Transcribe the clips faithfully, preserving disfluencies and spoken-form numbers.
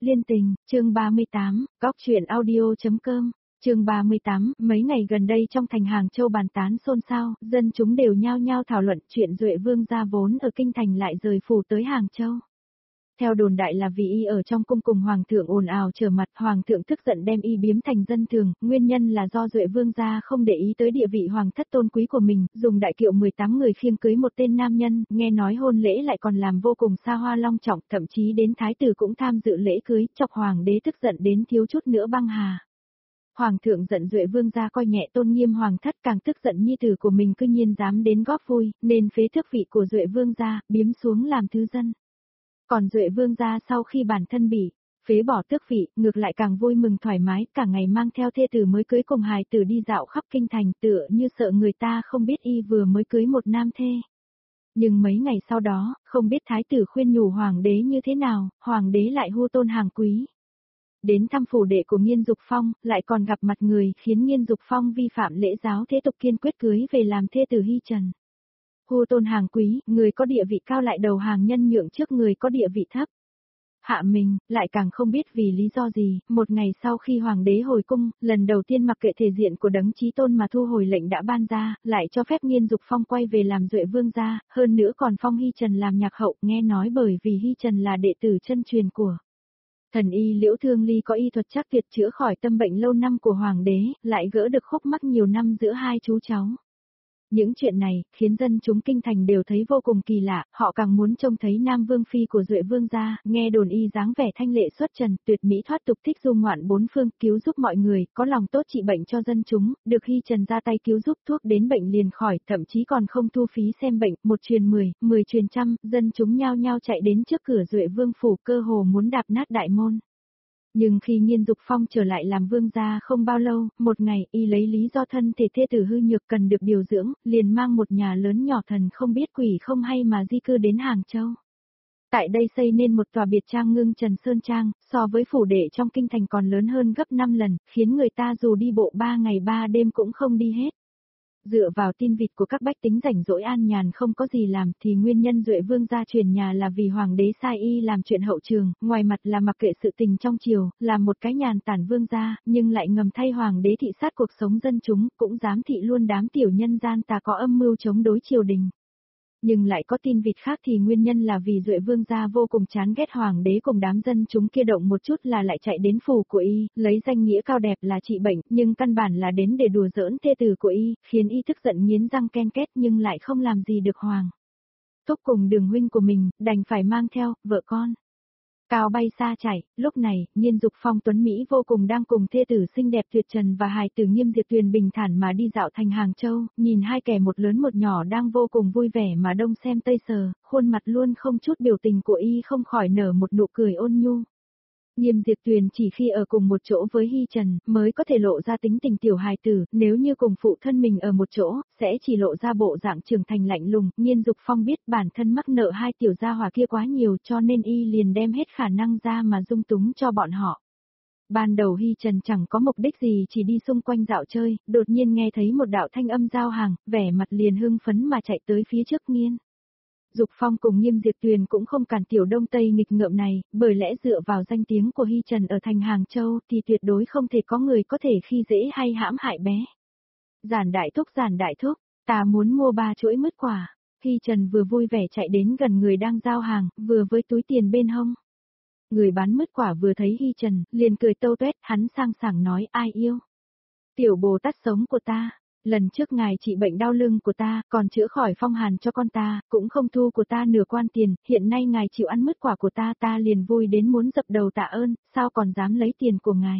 Liên tình, chương ba mươi tám, góc truyện audio.com, chương ba mươi tám, mấy ngày gần đây trong thành Hàng Châu bàn tán xôn xao, dân chúng đều nhao nhao thảo luận chuyện Duệ Vương gia vốn ở kinh thành lại rời phủ tới Hàng Châu. Theo đồn đại là vì y ở trong cung cùng hoàng thượng ồn ào trở mặt, hoàng thượng tức giận đem y biếm thành dân thường, nguyên nhân là do Duệ Vương gia không để ý tới địa vị hoàng thất tôn quý của mình, dùng đại kiệu mười tám người khiêng cưới một tên nam nhân, nghe nói hôn lễ lại còn làm vô cùng xa hoa long trọng, thậm chí đến thái tử cũng tham dự lễ cưới, chọc hoàng đế tức giận đến thiếu chút nữa băng hà. Hoàng thượng giận Duệ Vương gia coi nhẹ tôn nghiêm hoàng thất, càng tức giận nhi tử của mình cư nhiên dám đến góp vui, nên phế tước vị của Duệ Vương gia, biếm xuống làm thứ dân. Còn Duệ Vương gia sau khi bản thân bị phế bỏ tước vị, ngược lại càng vui mừng thoải mái, cả ngày mang theo thê tử mới cưới cùng hài tử đi dạo khắp kinh thành, tựa như sợ người ta không biết y vừa mới cưới một nam thê. Nhưng mấy ngày sau đó, không biết thái tử khuyên nhủ hoàng đế như thế nào, hoàng đế lại hô tôn hàng quý. Đến thăm phủ đệ của Nghiên Dục Phong, lại còn gặp mặt người khiến Nghiên Dục Phong vi phạm lễ giáo thế tục, kiên quyết cưới về làm thê tử Hy Trần. Hô tôn hàng quý, người có địa vị cao lại đầu hàng nhân nhượng trước người có địa vị thấp. Hạ mình, lại càng không biết vì lý do gì, một ngày sau khi hoàng đế hồi cung, lần đầu tiên mặc kệ thể diện của đấng chí tôn mà thu hồi lệnh đã ban ra, lại cho phép Nghiên Dục Phong quay về làm Duệ Vương gia, hơn nữa còn phong Hy Trần làm nhạc hậu, nghe nói bởi vì Hy Trần là đệ tử chân truyền của thần y Liễu Thương Ly, có y thuật chắc tuyệt chữa khỏi tâm bệnh lâu năm của hoàng đế, lại gỡ được khúc mắc nhiều năm giữa hai chú cháu. Những chuyện này, khiến dân chúng kinh thành đều thấy vô cùng kỳ lạ, họ càng muốn trông thấy Nam Vương Phi của Duệ Vương gia, nghe đồn y dáng vẻ thanh lệ xuất trần, tuyệt mỹ thoát tục, thích du ngoạn bốn phương, cứu giúp mọi người, có lòng tốt trị bệnh cho dân chúng, được Hy Trần ra tay cứu giúp, thuốc đến bệnh liền khỏi, thậm chí còn không thu phí xem bệnh, một truyền mười, mười truyền trăm, dân chúng nhao nhao chạy đến trước cửa Duệ Vương phủ, cơ hồ muốn đạp nát đại môn. Nhưng khi Nghiên Dục Phong trở lại làm vương gia không bao lâu, một ngày y lấy lý do thân thể thê tử hư nhược cần được điều dưỡng, liền mang một nhà lớn nhỏ thần không biết quỷ không hay mà di cư đến Hàng Châu. Tại đây xây nên một tòa biệt trang Ngưng Trần Sơn Trang, so với phủ đệ trong kinh thành còn lớn hơn gấp năm lần, khiến người ta dù đi bộ ba ngày ba đêm cũng không đi hết. Dựa vào tin vịt của các bách tính rảnh rỗi an nhàn không có gì làm, thì nguyên nhân Duệ Vương gia truyền nhà là vì hoàng đế sai y làm chuyện hậu trường, ngoài mặt là mặc kệ sự tình trong triều, làm một cái nhàn tản vương gia, nhưng lại ngầm thay hoàng đế thị sát cuộc sống dân chúng, cũng dám thị luôn đám tiểu nhân gian tà có âm mưu chống đối triều đình. Nhưng lại có tin vịt khác thì nguyên nhân là vì Duệ Vương gia vô cùng chán ghét hoàng đế cùng đám dân chúng kia, động một chút là lại chạy đến phủ của y, lấy danh nghĩa cao đẹp là trị bệnh, nhưng căn bản là đến để đùa giỡn thê tử của y, khiến y tức giận nghiến răng ken két, nhưng lại không làm gì được hoàng thúc cùng đường huynh của mình, đành phải mang theo vợ con cao bay xa chạy. Lúc này, Nghiên Dục Phong tuấn Mỹ vô cùng đang cùng thê tử xinh đẹp tuyệt trần và hài tử Nghiêm Diệp Tuyền bình thản mà đi dạo thành Hàng Châu, nhìn hai kẻ một lớn một nhỏ đang vô cùng vui vẻ mà đông xem tây sờ, khuôn mặt luôn không chút biểu tình của y không khỏi nở một nụ cười ôn nhu. Nghiêm Diệp Tuyền chỉ khi ở cùng một chỗ với Hy Trần mới có thể lộ ra tính tình tiểu hài tử, nếu như cùng phụ thân mình ở một chỗ, sẽ chỉ lộ ra bộ dạng trưởng thành lạnh lùng. Nghiên Dục Phong biết bản thân mắc nợ hai tiểu gia hỏa kia quá nhiều, cho nên y liền đem hết khả năng ra mà dung túng cho bọn họ. Ban đầu Hy Trần chẳng có mục đích gì, chỉ đi xung quanh dạo chơi, đột nhiên nghe thấy một đạo thanh âm giao hàng, vẻ mặt liền hưng phấn mà chạy tới phía trước Nghiên Dục Phong cùng Nghiêm Diệp Tuyền cũng không cản tiểu đông tây nghịch ngợm này, bởi lẽ dựa vào danh tiếng của Hy Trần ở thành Hàng Châu thì tuyệt đối không thể có người có thể khi dễ hay hãm hại bé. Giản đại thúc, giản đại thúc, ta muốn mua ba chuỗi mứt quả. Hy Trần vừa vui vẻ chạy đến gần người đang giao hàng, vừa với túi tiền bên hông. Người bán mứt quả vừa thấy Hy Trần, liền cười tâu tuét, hắn sang sảng nói, ai yêu? Tiểu Bồ Tát sống của ta. Lần trước ngài trị bệnh đau lưng của ta, còn chữa khỏi phong hàn cho con ta, cũng không thu của ta nửa quan tiền, hiện nay ngài chịu ăn mứt quả của ta, ta liền vui đến muốn dập đầu tạ ơn, sao còn dám lấy tiền của ngài.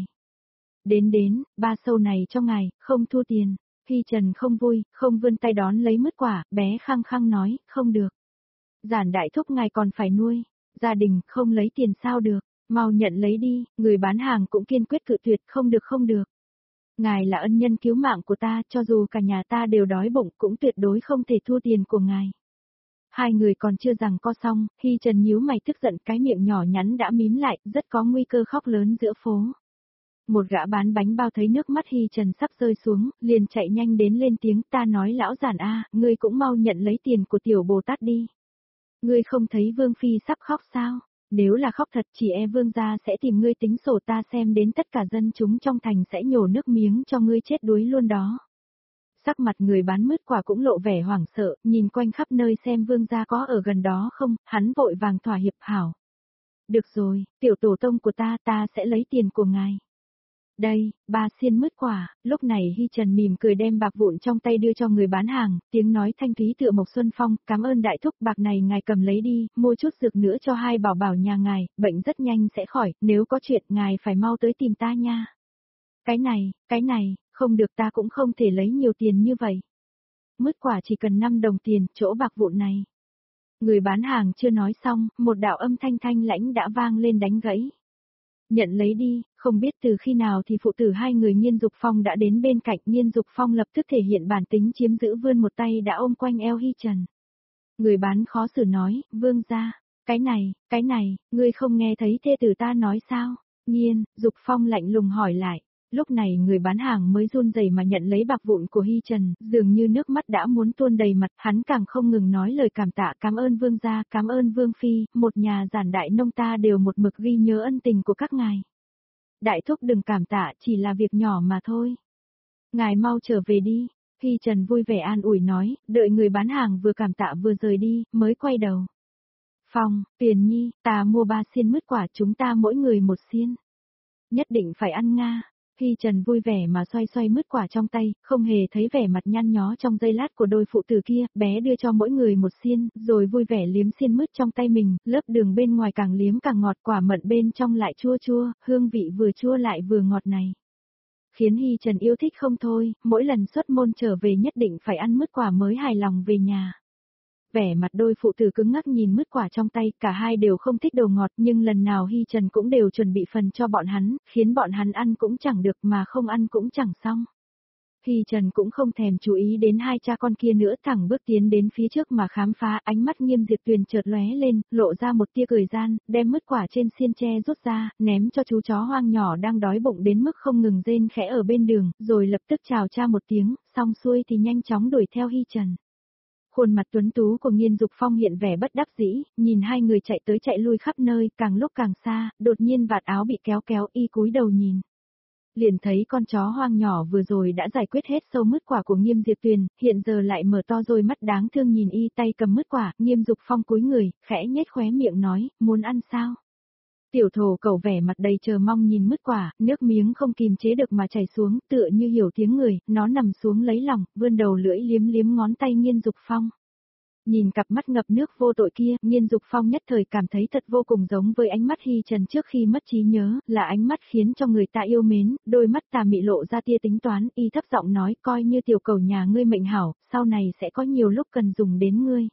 Đến đến, ba sâu này cho ngài, không thu tiền. Hy Trần không vui, không vươn tay đón lấy mứt quả, bé khăng khăng nói, không được. Giản đại thúc ngài còn phải nuôi, gia đình không lấy tiền sao được, mau nhận lấy đi, người bán hàng cũng kiên quyết cự tuyệt, không được không được. Ngài là ân nhân cứu mạng của ta, cho dù cả nhà ta đều đói bụng cũng tuyệt đối không thể thua tiền của ngài. Hai người còn chưa rằng co xong, Hy Trần nhíu mày tức giận, cái miệng nhỏ nhắn đã mím lại, rất có nguy cơ khóc lớn giữa phố. Một gã bán bánh bao thấy nước mắt Hy Trần sắp rơi xuống, liền chạy nhanh đến lên tiếng, ta nói lão giản a, ngươi cũng mau nhận lấy tiền của tiểu Bồ Tát đi. Ngươi không thấy Vương Phi sắp khóc sao? Nếu là khóc thật chỉ e vương gia sẽ tìm ngươi tính sổ, ta xem đến tất cả dân chúng trong thành sẽ nhổ nước miếng cho ngươi chết đuối luôn đó. Sắc mặt người bán mứt quả cũng lộ vẻ hoảng sợ, nhìn quanh khắp nơi xem vương gia có ở gần đó không, hắn vội vàng thỏa hiệp hảo. Được rồi, tiểu tổ tông của ta, ta sẽ lấy tiền của ngài. Đây, ba xiên mứt quả. Lúc này Hy Trần mỉm cười đem bạc vụn trong tay đưa cho người bán hàng, tiếng nói thanh thúy tựa Mộc Xuân Phong, cảm ơn đại thúc, bạc này ngài cầm lấy đi, mua chút dược nữa cho hai bảo bảo nhà ngài, bệnh rất nhanh sẽ khỏi, nếu có chuyện ngài phải mau tới tìm ta nha. Cái này, cái này, không được, ta cũng không thể lấy nhiều tiền như vậy. Mứt quả chỉ cần năm đồng tiền, chỗ bạc vụn này. Người bán hàng chưa nói xong, một đạo âm thanh thanh lãnh đã vang lên đánh gãy. Nhận lấy đi, không biết từ khi nào thì phụ tử hai người Nhiên Dục Phong đã đến bên cạnh. Nhiên Dục Phong lập tức thể hiện bản tính chiếm giữ, vươn một tay đã ôm quanh eo Hy Trần. Người bán khó xử nói, vương gia, cái này, cái này, ngươi không nghe thấy thê tử ta nói sao? Nhiên Dục Phong lạnh lùng hỏi lại. Lúc này người bán hàng mới run rẩy mà nhận lấy bạc vụn của Hy Trần, dường như nước mắt đã muốn tuôn đầy mặt, hắn càng không ngừng nói lời cảm tạ, cảm ơn vương gia, cảm ơn vương phi, một nhà giản đại nông ta đều một mực ghi nhớ ân tình của các ngài. Đại thúc đừng cảm tạ, chỉ là việc nhỏ mà thôi. Ngài mau trở về đi. Hy Trần vui vẻ an ủi nói, đợi người bán hàng vừa cảm tạ vừa rời đi, mới quay đầu. Phong, Tuyền Nhi, ta mua ba xiên mứt quả, chúng ta mỗi người một xiên. Nhất định phải ăn nga. Hy Trần vui vẻ mà xoay xoay mứt quả trong tay, không hề thấy vẻ mặt nhăn nhó trong giây lát của đôi phụ tử kia, bé đưa cho mỗi người một xiên, rồi vui vẻ liếm xiên mứt trong tay mình, lớp đường bên ngoài càng liếm càng ngọt, quả mận bên trong lại chua chua, hương vị vừa chua lại vừa ngọt này. Khiến Hy Trần yêu thích không thôi, mỗi lần xuất môn trở về nhất định phải ăn mứt quả mới hài lòng về nhà. Vẻ mặt đôi phụ tử cứng ngắc nhìn mứt quả trong tay, cả hai đều không thích đồ ngọt, nhưng lần nào Hy Trần cũng đều chuẩn bị phần cho bọn hắn, khiến bọn hắn ăn cũng chẳng được mà không ăn cũng chẳng xong. Hy Trần cũng không thèm chú ý đến hai cha con kia nữa, thẳng bước tiến đến phía trước mà khám phá. Ánh mắt Nghiêm Diệp Tuyền chợt lóe lên, lộ ra một tia cười gian, đem mứt quả trên xiên tre rút ra, ném cho chú chó hoang nhỏ đang đói bụng đến mức không ngừng rên khẽ ở bên đường, rồi lập tức chào cha một tiếng, xong xuôi thì nhanh chóng đuổi theo Hy Trần. Khuôn mặt tuấn tú của Nhiên Dục Phong hiện vẻ bất đắc dĩ, nhìn hai người chạy tới chạy lui khắp nơi, càng lúc càng xa, đột nhiên vạt áo bị kéo kéo, y cúi đầu nhìn. Liền thấy con chó hoang nhỏ vừa rồi đã giải quyết hết sâu mứt quả của Nghiêm Diệp Tuyền, hiện giờ lại mở to đôi mắt đáng thương nhìn y, tay cầm mứt quả. Nghiêm Dục Phong cúi người, khẽ nhếch khóe miệng nói, muốn ăn sao? Tiểu thổ cẩu vẻ mặt đầy chờ mong nhìn mứt quả, nước miếng không kìm chế được mà chảy xuống, tựa như hiểu tiếng người, nó nằm xuống lấy lòng, vươn đầu lưỡi liếm liếm ngón tay Nhiên Dục Phong. Nhìn cặp mắt ngập nước vô tội kia, Nhiên Dục Phong nhất thời cảm thấy thật vô cùng giống với ánh mắt Hy Trần trước khi mất trí nhớ, là ánh mắt khiến cho người ta yêu mến, đôi mắt tà mị lộ ra tia tính toán, y thấp giọng nói, coi như tiểu cầu nhà ngươi mệnh hảo, sau này sẽ có nhiều lúc cần dùng đến ngươi.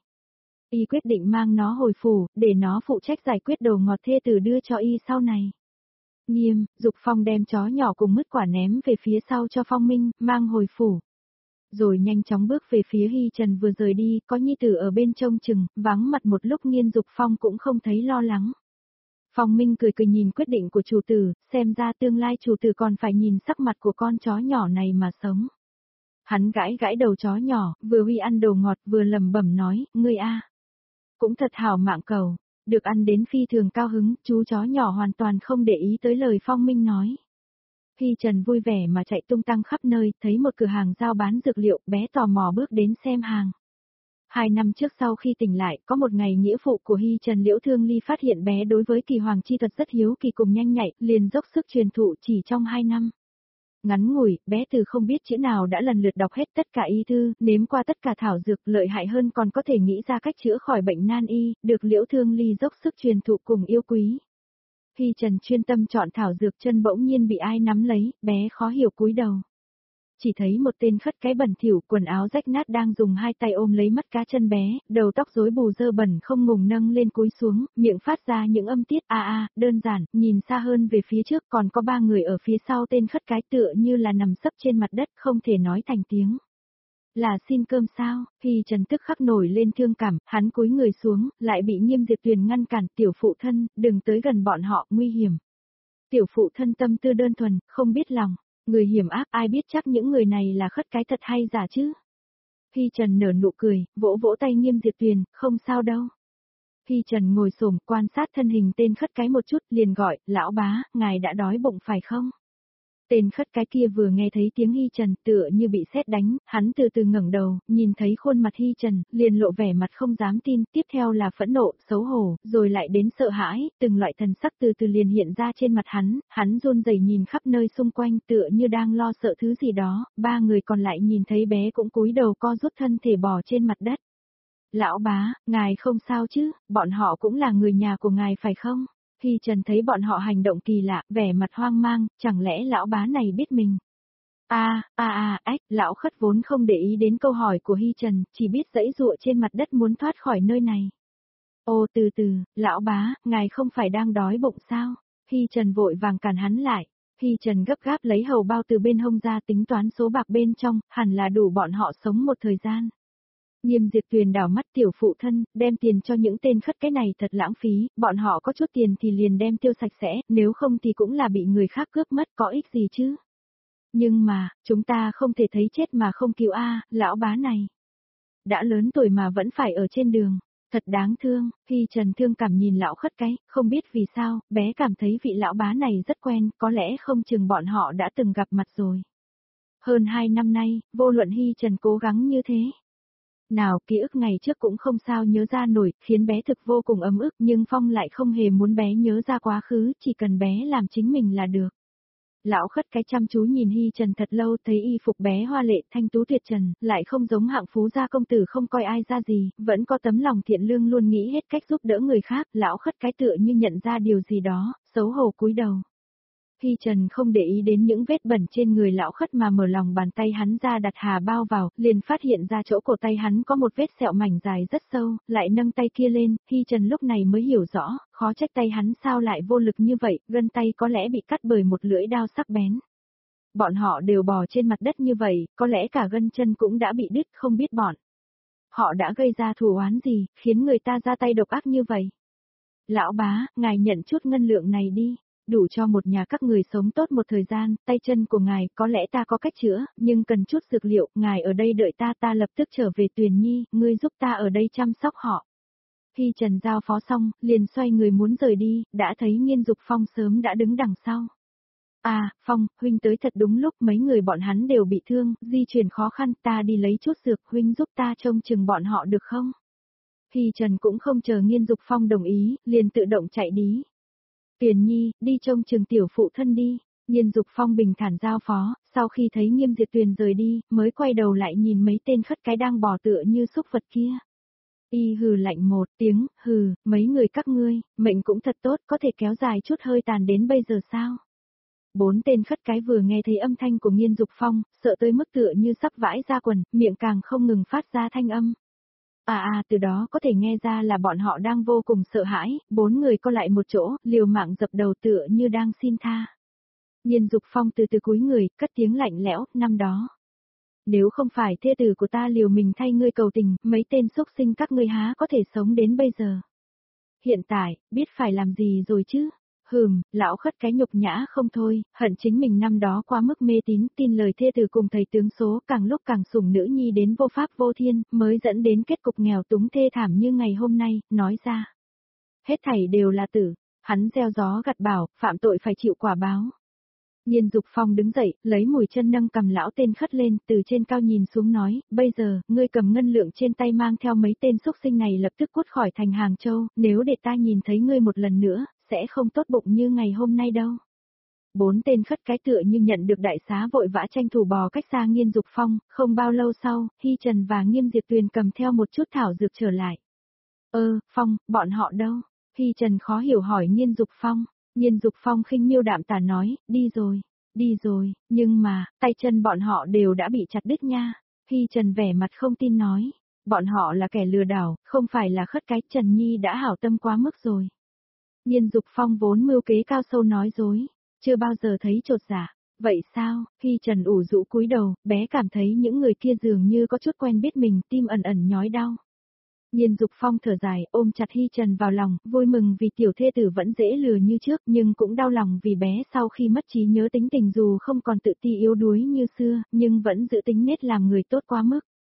Y quyết định mang nó hồi phủ, để nó phụ trách giải quyết đồ ngọt thê tử đưa cho y sau này. Nghiêm Dục Phong đem chó nhỏ cùng mứt quả ném về phía sau cho Phong Minh, mang hồi phủ. Rồi nhanh chóng bước về phía Hy Trần vừa rời đi, có nhi tử ở bên trông chừng, vắng mặt một lúc Nhiên Dục Phong cũng không thấy lo lắng. Phong Minh cười cười nhìn quyết định của chủ tử, xem ra tương lai chủ tử còn phải nhìn sắc mặt của con chó nhỏ này mà sống. Hắn gãi gãi đầu chó nhỏ, vừa huy ăn đồ ngọt vừa lẩm bẩm nói, ngươi a, cũng thật hảo mạng cầu, được ăn đến phi thường cao hứng, chú chó nhỏ hoàn toàn không để ý tới lời Phong Minh nói. Hy Trần vui vẻ mà chạy tung tăng khắp nơi, thấy một cửa hàng giao bán dược liệu, bé tò mò bước đến xem hàng. Hai năm trước sau khi tỉnh lại, có một ngày nghĩa phụ của Hy Trần Liễu Thương Ly phát hiện bé đối với kỳ hoàng chi thuật rất hiếu kỳ cùng nhanh nhạy, liền dốc sức truyền thụ chỉ trong hai năm. Ngắn ngủi, bé từ không biết chữ nào đã lần lượt đọc hết tất cả y thư, nếm qua tất cả thảo dược, lợi hại hơn còn có thể nghĩ ra cách chữa khỏi bệnh nan y, được Liễu Thương Ly dốc sức truyền thụ cùng yêu quý. Hy Trần chuyên tâm chọn thảo dược, chân bỗng nhiên bị ai nắm lấy, bé khó hiểu cúi đầu. Chỉ thấy một tên khất cái bẩn thỉu, quần áo rách nát đang dùng hai tay ôm lấy mắt cá chân bé, đầu tóc rối bù dơ bẩn không ngừng nâng lên cúi xuống, miệng phát ra những âm tiết a a, đơn giản, nhìn xa hơn về phía trước còn có ba người ở phía sau tên khất cái tựa như là nằm sấp trên mặt đất không thể nói thành tiếng. Là xin cơm sao? Hy Trần tức khắc nổi lên thương cảm, hắn cúi người xuống, lại bị Nghiêm Diệp Tuyền ngăn cản, tiểu phụ thân, đừng tới gần bọn họ, nguy hiểm. Tiểu phụ thân tâm tư đơn thuần, không biết lòng, người hiểm ác, ai biết chắc những người này là khất cái thật hay giả chứ? Hy Trần nở nụ cười, vỗ vỗ tay Nghiêm Diệp Tuyền, không sao đâu. Hi Trần ngồi xổm quan sát thân hình tên khất cái một chút liền gọi, lão bá, ngài đã đói bụng phải không? Tên khất cái kia vừa nghe thấy tiếng Hi Trần tựa như bị sét đánh, hắn từ từ ngẩng đầu, nhìn thấy khuôn mặt Hi Trần, liền lộ vẻ mặt không dám tin, tiếp theo là phẫn nộ, xấu hổ, rồi lại đến sợ hãi, từng loại thần sắc từ từ liền hiện ra trên mặt hắn, hắn run rẩy nhìn khắp nơi xung quanh tựa như đang lo sợ thứ gì đó, ba người còn lại nhìn thấy bé cũng cúi đầu co rút thân thể bò trên mặt đất. Lão bá, ngài không sao chứ, bọn họ cũng là người nhà của ngài phải không? Hi Trần thấy bọn họ hành động kỳ lạ, vẻ mặt hoang mang, chẳng lẽ lão bá này biết mình? A, a a, ách, lão khất vốn không để ý đến câu hỏi của Hi Trần, chỉ biết giãy giụa trên mặt đất muốn thoát khỏi nơi này. Ô từ từ, lão bá, ngài không phải đang đói bụng sao? Hi Trần vội vàng cản hắn lại. Hi Trần gấp gáp lấy hầu bao từ bên hông ra tính toán số bạc bên trong, hẳn là đủ bọn họ sống một thời gian. Nghiêm Diệp Tuyền đảo mắt tiểu phụ thân, đem tiền cho những tên khất cái này thật lãng phí, bọn họ có chút tiền thì liền đem tiêu sạch sẽ, nếu không thì cũng là bị người khác cướp mất có ích gì chứ. Nhưng mà, chúng ta không thể thấy chết mà không cứu a, lão bá này. Đã lớn tuổi mà vẫn phải ở trên đường, thật đáng thương, Hi Trần thương cảm nhìn lão khất cái, không biết vì sao, bé cảm thấy vị lão bá này rất quen, có lẽ không chừng bọn họ đã từng gặp mặt rồi. Hơn hai năm nay, vô luận Hi Trần cố gắng như thế. Nào, ký ức ngày trước cũng không sao nhớ ra nổi, khiến bé thực vô cùng ấm ức, nhưng Phong lại không hề muốn bé nhớ ra quá khứ, chỉ cần bé làm chính mình là được. Lão khất cái chăm chú nhìn Hi Trần thật lâu, thấy y phục bé hoa lệ, thanh tú tuyệt trần, lại không giống hạng phú gia công tử không coi ai ra gì, vẫn có tấm lòng thiện lương luôn nghĩ hết cách giúp đỡ người khác, lão khất cái tựa như nhận ra điều gì đó, xấu hổ cúi đầu. Hi Trần không để ý đến những vết bẩn trên người lão khất mà mở lòng bàn tay hắn ra đặt hà bao vào, liền phát hiện ra chỗ cổ tay hắn có một vết sẹo mảnh dài rất sâu, lại nâng tay kia lên, Hi Trần lúc này mới hiểu rõ, khó trách tay hắn sao lại vô lực như vậy, gân tay có lẽ bị cắt bởi một lưỡi đao sắc bén. Bọn họ đều bò trên mặt đất như vậy, có lẽ cả gân chân cũng đã bị đứt, không biết bọn. Họ đã gây ra thù oán gì, khiến người ta ra tay độc ác như vậy. Lão bá, ngài nhận chút ngân lượng này đi. Đủ cho một nhà các người sống tốt một thời gian, tay chân của ngài có lẽ ta có cách chữa, nhưng cần chút dược liệu, ngài ở đây đợi ta ta lập tức trở về Tuyền Nhi, ngươi giúp ta ở đây chăm sóc họ. Khi Trần giao phó xong, liền xoay người muốn rời đi, đã thấy Nghiên Dục Phong sớm đã đứng đằng sau. À, Phong, huynh tới thật đúng lúc, mấy người bọn hắn đều bị thương, di chuyển khó khăn, ta đi lấy chút dược, huynh giúp ta trông chừng bọn họ được không? Khi Trần cũng không chờ Nghiên Dục Phong đồng ý, liền tự động chạy đi. Tuyền Nhi, đi trông chừng tiểu phụ thân đi, Nhiên Dục Phong bình thản giao phó, sau khi thấy Nghiêm Diệt Tuyền rời đi, mới quay đầu lại nhìn mấy tên khất cái đang bò tựa như xúc vật kia. Y hừ lạnh một tiếng, hừ, mấy người các ngươi, mệnh cũng thật tốt, có thể kéo dài chút hơi tàn đến bây giờ sao? Bốn tên khất cái vừa nghe thấy âm thanh của Nhiên Dục Phong, sợ tới mức tựa như sắp vãi ra quần, miệng càng không ngừng phát ra thanh âm. À à, từ đó có thể nghe ra là bọn họ đang vô cùng sợ hãi, bốn người co lại một chỗ, liều mạng dập đầu tựa như đang xin tha. Nhiên Dục Phong từ từ cúi người, cất tiếng lạnh lẽo, năm đó. Nếu không phải thê tử của ta liều mình thay ngươi cầu tình, mấy tên xúc sinh các ngươi há có thể sống đến bây giờ. Hiện tại, biết phải làm gì rồi chứ? Hừm, lão khất cái nhục nhã không thôi, hận chính mình năm đó quá mức mê tín, tin lời thê tử cùng thầy tướng số, càng lúc càng sủng nữ nhi đến vô pháp vô thiên, mới dẫn đến kết cục nghèo túng thê thảm như ngày hôm nay, nói ra. Hết thảy đều là tử, hắn gieo gió gặt bão, phạm tội phải chịu quả báo. Nhiên Dục Phong đứng dậy, lấy mùi chân nâng cầm lão tên khất lên, từ trên cao nhìn xuống nói, bây giờ, ngươi cầm ngân lượng trên tay mang theo mấy tên xúc sinh này lập tức cút khỏi thành Hàng Châu, nếu để ta nhìn thấy ngươi một lần nữa, sẽ không tốt bụng như ngày hôm nay đâu. Bốn tên khất cái tựa như nhận được đại xá vội vã tranh thủ bò cách xa Nhiên Dục Phong, không bao lâu sau, Hi Trần và Nghiêm Diệp Tuyền cầm theo một chút thảo dược trở lại. Ơ, Phong, bọn họ đâu? Hi Trần khó hiểu hỏi Nhiên Dục Phong. Nhiên Dục Phong khinh miêu đạm tả nói, đi rồi, đi rồi, nhưng mà, tay chân bọn họ đều đã bị chặt đứt nha. Hi Trần vẻ mặt không tin nói, bọn họ là kẻ lừa đảo, không phải là khất cái, Trần Nhi đã hảo tâm quá mức rồi. Nhiên Dục Phong vốn mưu kế cao sâu nói dối, chưa bao giờ thấy trột dạ. Vậy sao? Hi Trần ủ rũ cúi đầu, bé cảm thấy những người kia dường như có chút quen biết mình, tim ẩn ẩn nhói đau. Nhiên Dục Phong thở dài, ôm chặt Hi Trần vào lòng, vui mừng vì tiểu thê tử vẫn dễ lừa như trước, nhưng cũng đau lòng vì bé sau khi mất trí nhớ tính tình dù không còn tự ti yếu đuối như xưa, nhưng vẫn giữ tính nết làm người tốt quá mức.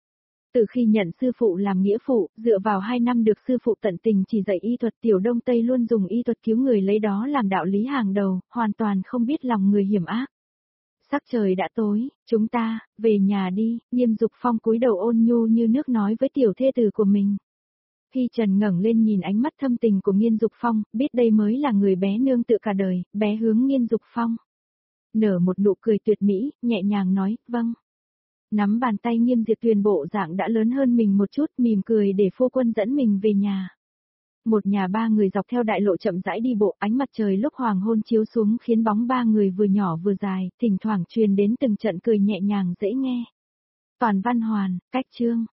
Từ khi nhận sư phụ làm nghĩa phụ, dựa vào hai năm được sư phụ tận tình chỉ dạy y thuật, Tiểu Đông Tây luôn dùng y thuật cứu người, lấy đó làm đạo lý hàng đầu, hoàn toàn không biết lòng người hiểm ác. Sắc trời đã tối, chúng ta, về nhà đi, Nghiêm Dục Phong cúi đầu ôn nhu như nước nói với tiểu thê tử của mình. Khi Trần ngẩng lên nhìn ánh mắt thâm tình của Nghiêm Dục Phong, biết đây mới là người bé nương tựa cả đời, bé hướng Nghiêm Dục Phong. Nở một nụ cười tuyệt mỹ, nhẹ nhàng nói, vâng. Nắm bàn tay Nghiêm Diệp Tuyền bộ dạng đã lớn hơn mình một chút, mỉm cười để phu quân dẫn mình về nhà. Một nhà ba người dọc theo đại lộ chậm rãi đi bộ, ánh mặt trời lúc hoàng hôn chiếu xuống khiến bóng ba người vừa nhỏ vừa dài, thỉnh thoảng truyền đến từng trận cười nhẹ nhàng dễ nghe. Toàn Văn Hoàn, Cách Chương.